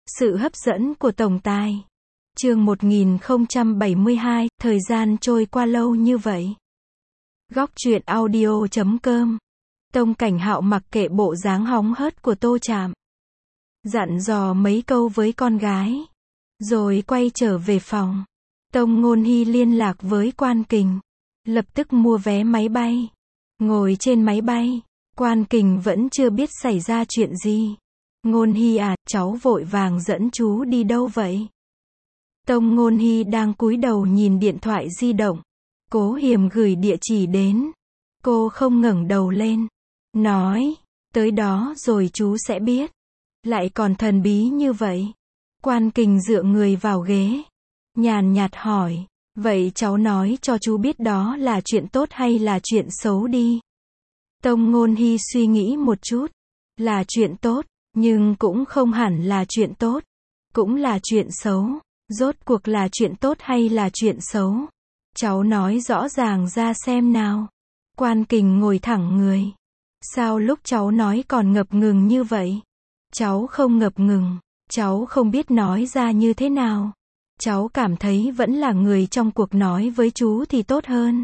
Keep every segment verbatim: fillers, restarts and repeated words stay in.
Sự hấp dẫn của tổng tài. Chương một nghìn không trăm bảy mươi hai, thời gian trôi qua lâu như vậy. Góc truyện audio chấm com. Tông Cảnh Hạo mặc kệ bộ dáng hóng hớt của Tô Trạm, dặn dò mấy câu với con gái, rồi quay trở về phòng. Tông Ngôn Hy liên lạc với Quan Kình, lập tức mua vé máy bay. Ngồi trên máy bay, Quan Kình vẫn chưa biết xảy ra chuyện gì. Ngôn Hy à, cháu vội vàng dẫn chú đi đâu vậy? Tông Ngôn Hy đang cúi đầu nhìn điện thoại di động. Cố Hiềm gửi địa chỉ đến. Cô không ngẩng đầu lên, nói, tới đó rồi chú sẽ biết. Lại còn thần bí như vậy. Quan Kình dựa người vào ghế, nhàn nhạt hỏi, vậy cháu nói cho chú biết đó là chuyện tốt hay là chuyện xấu đi. Tông Ngôn Hy suy nghĩ một chút, là chuyện tốt, nhưng cũng không hẳn là chuyện tốt, cũng là chuyện xấu. Rốt cuộc là chuyện tốt hay là chuyện xấu? Cháu nói rõ ràng ra xem nào. Quan Kình ngồi thẳng người. Sao lúc cháu nói còn ngập ngừng như vậy? Cháu không ngập ngừng, cháu không biết nói ra như thế nào. Cháu cảm thấy vẫn là người trong cuộc nói với chú thì tốt hơn.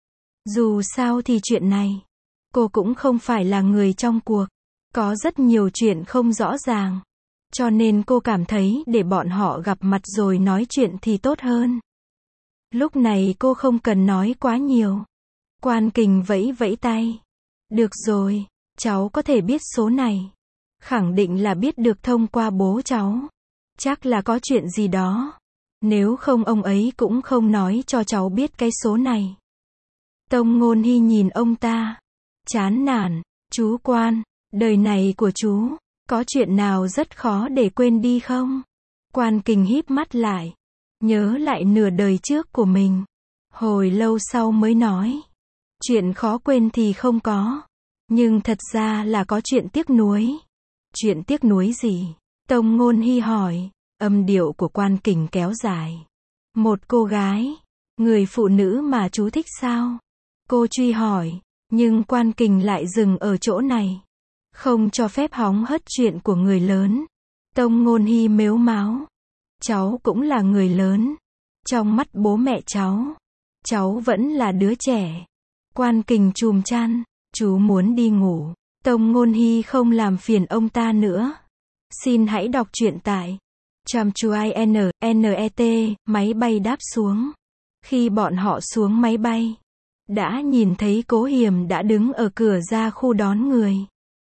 Dù sao thì chuyện này, cô cũng không phải là người trong cuộc. Có rất nhiều chuyện không rõ ràng. Cho nên cô cảm thấy để bọn họ gặp mặt rồi nói chuyện thì tốt hơn. Lúc này cô không cần nói quá nhiều. Quan Kình vẫy vẫy tay. Được rồi, cháu có thể biết số này. Khẳng định là biết được thông qua bố cháu. Chắc là có chuyện gì đó. Nếu không ông ấy cũng không nói cho cháu biết cái số này. Tông Ngôn Hy nhìn ông ta, chán nản. Chú Quan, đời này của chú, có chuyện nào rất khó để quên đi không? Quan Kình híp mắt lại, nhớ lại nửa đời trước của mình. Hồi lâu sau mới nói, chuyện khó quên thì không có, nhưng thật ra là có chuyện tiếc nuối. Chuyện tiếc nuối gì? Tông Ngôn Hy hỏi. Âm điệu của Quan Kình kéo dài. Một cô gái, người phụ nữ mà chú thích sao? Cô truy hỏi, nhưng Quan Kình lại dừng ở chỗ này, không cho phép hóng hớt chuyện của người lớn. Tông Ngôn Hy mếu máo, cháu cũng là người lớn. Trong mắt bố mẹ cháu, cháu vẫn là đứa trẻ. Quan Kình chùm chăn, chú muốn đi ngủ. Tông Ngôn Hy không làm phiền ông ta nữa. Xin hãy đọc truyện tại Trumchuin net. Máy bay đáp xuống. Khi bọn họ xuống máy bay, đã nhìn thấy Cố Hiềm đã đứng ở cửa ra khu đón người.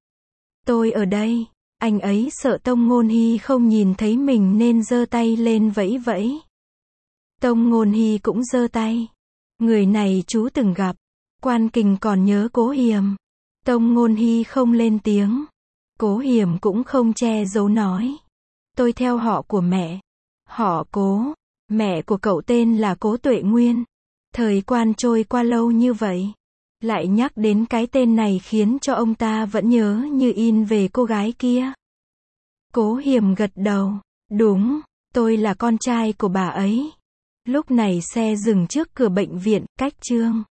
Tôi ở đây. Anh ấy sợ Tông Ngôn Hy không nhìn thấy mình nên giơ tay lên vẫy vẫy. Tông Ngôn Hy cũng giơ tay. Người này chú từng gặp. Quan Kình còn nhớ Cố Hiềm. Tông Ngôn Hy không lên tiếng. Cố Hiềm cũng không che giấu nói. Tôi theo họ của mẹ. Họ Cố. Mẹ của cậu tên là Cố Tuệ Nguyên. Thời Quan trôi qua lâu như vậy, lại nhắc đến cái tên này khiến cho ông ta vẫn nhớ như in về cô gái kia. Cố Hiềm gật đầu. Đúng, tôi là con trai của bà ấy. Lúc này xe dừng trước cửa bệnh viện, cách Trương